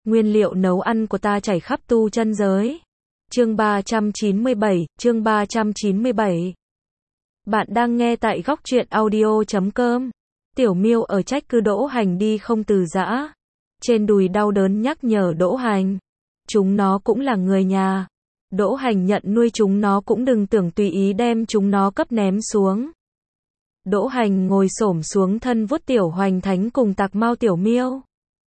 Nguyên liệu nấu ăn của ta chảy khắp tu chân giới. Chương 397. Bạn đang nghe tại góc truyện audio.com. Tiểu Miêu ở trách cứ Đỗ Hành đi không từ giã. Trên đùi đau đớn nhắc nhở Đỗ Hành. Chúng nó cũng là người nhà. Đỗ Hành nhận nuôi chúng nó cũng đừng tưởng tùy ý đem chúng nó cấp ném xuống. Đỗ Hành ngồi xổm xuống thân vuốt Tiểu Hoành Thánh cùng Tạc Mao Tiểu Miêu.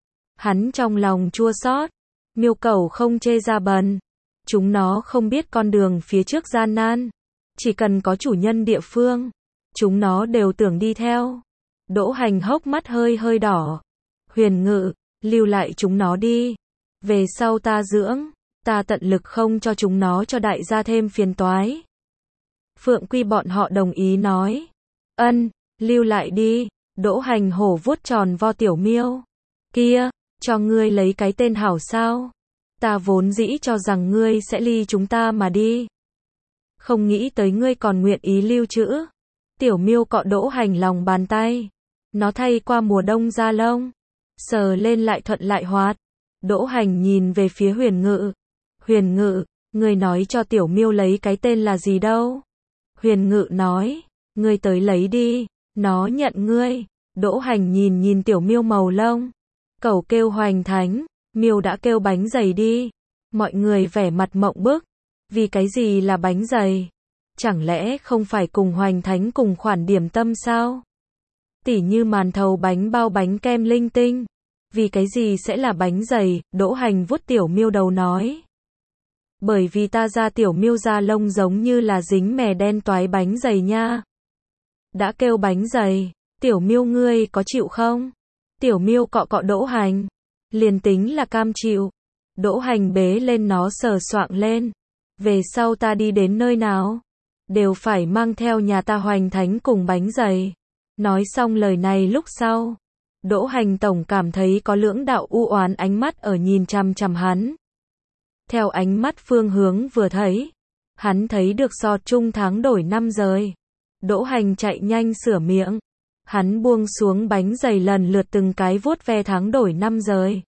Hắn trong lòng chua xót. Miêu Cẩu không chê ra bần. Chúng nó không biết con đường phía trước gian nan. Chỉ cần có chủ nhân địa phương, chúng nó đều tưởng đi theo. Đỗ Hành hốc mắt hơi đỏ. Huyền Ngự, lưu lại chúng nó đi. Về sau ta dưỡng, ta tận lực không cho chúng nó cho đại gia thêm phiền toái. Phượng Quy bọn họ đồng ý nói. Ân, lưu lại đi. Đỗ Hành hổ vuốt tròn vo Tiểu Miêu. Kia, cho ngươi lấy cái tên hảo sao? Ta vốn dĩ cho rằng ngươi sẽ ly chúng ta mà đi. Không nghĩ tới ngươi còn nguyện ý lưu trữ. Tiểu Miêu cọ Đỗ Hành lòng bàn tay. Nó thay qua mùa đông da lông. Sờ lên lại thuận lại hoạt. Đỗ Hành nhìn về phía Huyền Ngự. Huyền Ngự, ngươi nói cho Tiểu Miêu lấy cái tên là gì đâu? Huyền Ngự nói, ngươi tới lấy đi, nó nhận ngươi. Đỗ Hành nhìn Tiểu Miêu màu lông. Cẩu kêu Hoành Thánh, Miêu đã kêu bánh dày đi. Mọi người vẻ mặt mộng bức. Vì cái gì là bánh dày? Chẳng lẽ không phải cùng Hoành Thánh cùng khoản điểm tâm sao? Tỉ như màn thầu bánh bao bánh kem linh tinh. Vì cái gì sẽ là bánh dày? Đỗ Hành vuốt Tiểu Miêu đầu nói. Bởi vì ta ra Tiểu Miêu da lông giống như là dính mè đen toái bánh dày nha. Đã kêu bánh dày, Tiểu Miêu ngươi có chịu không? Tiểu Miêu cọ cọ Đỗ Hành. Liền tính là cam chịu. Đỗ Hành bế lên nó sờ soạng lên. Về sau ta đi đến nơi nào, đều phải mang theo nhà ta Hoành Thánh cùng bánh dày. Nói xong lời này lúc sau, Đỗ Hành tổng cảm thấy có lưỡng đạo u oán ánh mắt ở nhìn chằm chằm hắn. Theo ánh mắt phương hướng vừa thấy, hắn thấy được giọt chung tháng đổi năm rời. Đỗ Hành chạy nhanh sửa miệng. Hắn buông xuống bánh dày lần lượt từng cái vuốt ve tháng đổi năm rời.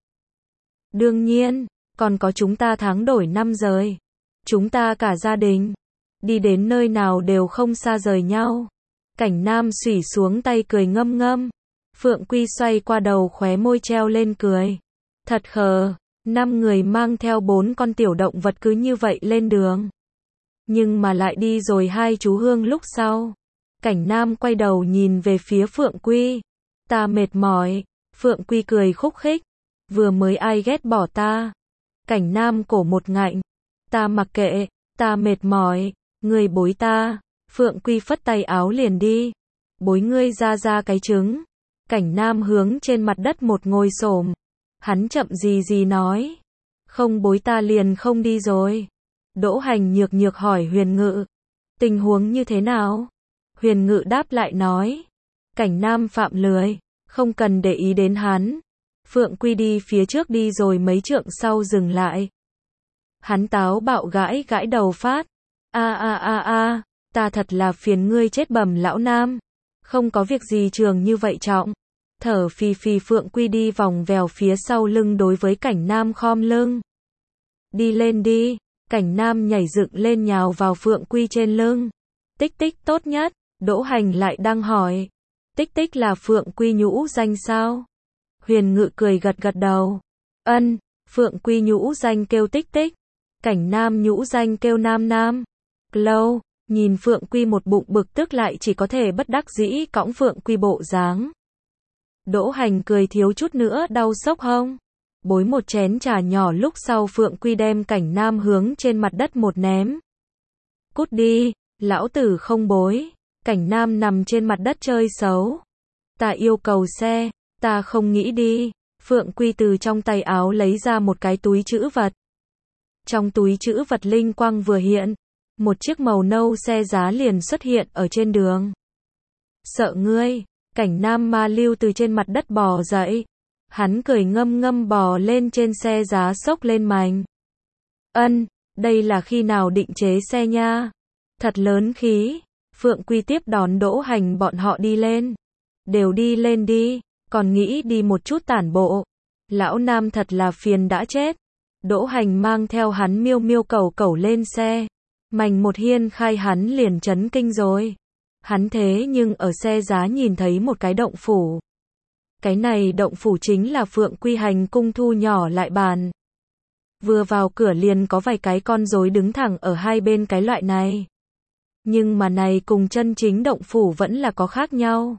Đương nhiên, còn có chúng ta tháng đổi năm rời. Chúng ta cả gia đình, đi đến nơi nào đều không xa rời nhau. Cảnh Nam xủy xuống tay cười ngâm ngâm. Phượng Quy xoay qua đầu khóe môi treo lên cười. Thật khờ, 5 người mang theo 4 con tiểu động vật cứ như vậy lên đường. Nhưng mà lại đi rồi 2 chú hương lúc sau. Cảnh Nam quay đầu nhìn về phía Phượng Quy. Ta mệt mỏi. Phượng Quy cười khúc khích. Vừa mới ai ghét bỏ ta. Cảnh Nam cổ một ngạnh. Ta mặc kệ, ta mệt mỏi, ngươi bối ta. Phượng Quy phất tay áo liền đi. Bối ngươi ra cái trứng. Cảnh Nam hướng trên mặt đất một ngồi xổm. Hắn chậm gì nói. Không bối ta liền không đi rồi. Đỗ Hành nhược hỏi Huyền Ngự. Tình huống như thế nào? Huyền Ngự đáp lại nói. Cảnh Nam phạm lười, không cần để ý đến hắn. Phượng Quy đi phía trước đi rồi mấy trượng sau dừng lại. Hắn táo bạo gãi đầu phát. Ta thật là phiền ngươi chết bầm lão nam. Không có việc gì trường như vậy trọng. Thở phì Phượng Quy đi vòng vèo phía sau lưng đối với Cảnh Nam khom lưng. Đi lên đi. Cảnh Nam nhảy dựng lên nhào vào Phượng Quy trên lưng. Tích tích tốt nhất. Đỗ Hành lại đang hỏi. Tích tích là Phượng Quy nhũ danh sao? Huyền Ngự cười gật đầu. Ân, Phượng Quy nhũ danh kêu tích tích. Cảnh Nam nhũ danh kêu nam nam. Lâu, nhìn Phượng Quy một bụng bực tức lại chỉ có thể bất đắc dĩ cõng Phượng Quy bộ dáng. Đỗ Hành cười thiếu chút nữa đau sốc hông. Bối một chén trà nhỏ lúc sau Phượng Quy đem Cảnh Nam hướng trên mặt đất một ném. Cút đi, lão tử không bối. Cảnh Nam nằm trên mặt đất chơi xấu. Ta yêu cầu xe, ta không nghĩ đi. Phượng Quy từ trong tay áo lấy ra một cái túi trữ vật. Trong túi trữ vật linh quang vừa hiện, một chiếc màu nâu xe giá liền xuất hiện ở trên đường. Sợ ngươi. Cảnh Nam ma lưu từ trên mặt đất bò dậy. Hắn cười ngâm bò lên trên xe giá xốc lên mành. Ân, đây là khi nào định chế xe nha? Thật lớn khí. Phượng Quy tiếp đón Đỗ Hành bọn họ đi lên. Đều đi lên đi, còn nghĩ đi một chút tản bộ. Lão Nam thật là phiền đã chết. Đỗ Hành mang theo hắn miêu miêu cầu cầu lên xe. Mành một hiên khai hắn liền chấn kinh rồi. Hắn thế nhưng ở xe giá nhìn thấy một cái động phủ. Cái này động phủ chính là Phượng Quy Hành cung thu nhỏ lại bàn. Vừa vào cửa liền có vài cái con rối đứng thẳng ở hai bên cái loại này. Nhưng mà này cùng chân chính động phủ vẫn là có khác nhau.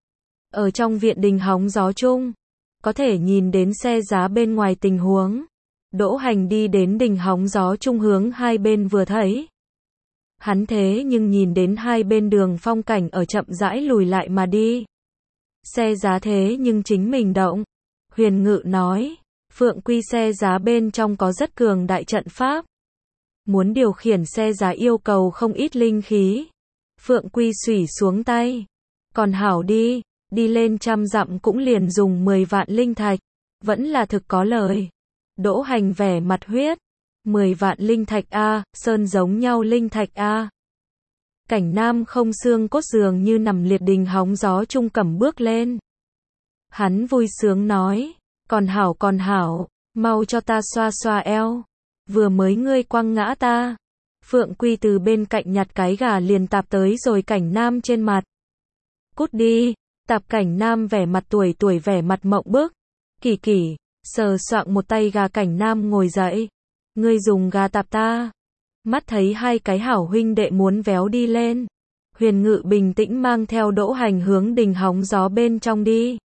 Ở trong viện đình hóng gió chung, có thể nhìn đến xe giá bên ngoài tình huống. Đỗ Hành đi đến đình hóng gió chung hướng hai bên vừa thấy. Hắn thế nhưng nhìn đến hai bên đường phong cảnh ở chậm rãi lùi lại mà đi. Xe giá thế nhưng chính mình động. Huyền Ngự nói, Phượng Quy xe giá bên trong có rất cường đại trận pháp. Muốn điều khiển xe giá yêu cầu không ít linh khí. Phượng Quy xủy xuống tay. Còn hảo đi, đi lên 100 dặm cũng liền dùng 10 vạn linh thạch. Vẫn là thực có lời. Đỗ Hành vẻ mặt huyết. 10 vạn linh thạch a, sơn giống nhau linh thạch a. Cảnh Nam không xương cốt dường như nằm liệt đình hóng gió chung cẩm bước lên. Hắn vui sướng nói, còn hảo, mau cho ta xoa xoa eo. Vừa mới ngươi quăng ngã ta. Phượng Quy từ bên cạnh nhặt cái gà liền tạp tới rồi Cảnh Nam trên mặt. Cút đi, tạp Cảnh Nam vẻ mặt tuổi vẻ mặt mộng bức. Kỳ kỳ, sờ soạng một tay gà Cảnh Nam ngồi dậy. Ngươi dùng gà tạp ta. Mắt thấy hai cái hảo huynh đệ muốn véo đi lên. Huyền Ngự bình tĩnh mang theo Đỗ Hành hướng đình hóng gió bên trong đi.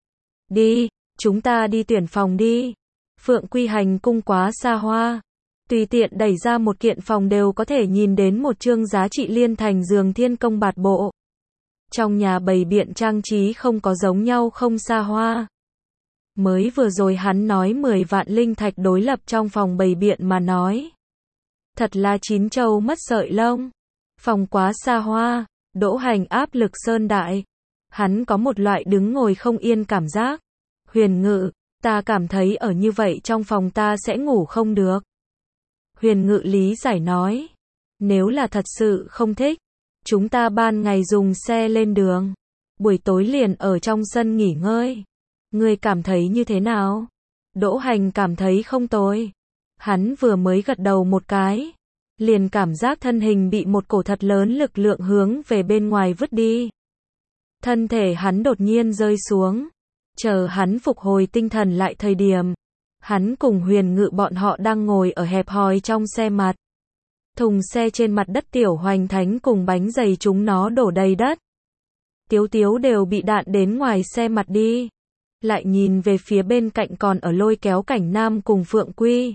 Đi, chúng ta đi tuyển phòng đi. Phượng Quy Hành cung quá xa hoa. Tùy tiện đẩy ra một kiện phòng đều có thể nhìn đến một chương giá trị liên thành giường thiên công bạt bộ. Trong nhà bày biện trang trí không có giống nhau không xa hoa. Mới vừa rồi hắn nói 10 vạn linh thạch đối lập trong phòng bày biện mà nói. Thật là chín châu mất sợi lông. Phòng quá xa hoa, Đỗ Hành áp lực sơn đại. Hắn có một loại đứng ngồi không yên cảm giác. Huyền Ngự, ta cảm thấy ở như vậy trong phòng ta sẽ ngủ không được. Huyền Ngự lý giải nói. Nếu là thật sự không thích, chúng ta ban ngày dùng xe lên đường. Buổi tối liền ở trong sân nghỉ ngơi. Ngươi cảm thấy như thế nào? Đỗ Hành cảm thấy không tồi. Hắn vừa mới gật đầu một cái. Liền cảm giác thân hình bị một cổ thật lớn lực lượng hướng về bên ngoài vứt đi. Thân thể hắn đột nhiên rơi xuống. Chờ hắn phục hồi tinh thần lại thời điểm. Hắn cùng Huyền Ngự bọn họ đang ngồi ở hẹp hòi trong xe mặt. Thùng xe trên mặt đất Tiểu Hoành Thánh cùng bánh dày chúng nó đổ đầy đất. Tiếu Tiếu đều bị đạn đến ngoài xe mặt đi. Lại nhìn về phía bên cạnh còn ở lôi kéo Cảnh Nam cùng Phượng Quy.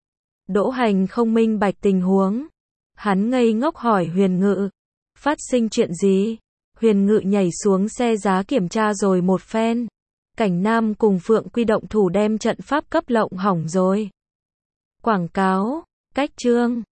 Đỗ Hành không minh bạch tình huống. Hắn ngây ngốc hỏi Huyền Ngự. Phát sinh chuyện gì? Huyền Ngự nhảy xuống xe giá kiểm tra rồi một phen. Cảnh Nam cùng Phượng Quy động thủ đem trận pháp cấp lộng hỏng rồi. Quảng cáo, cách chương.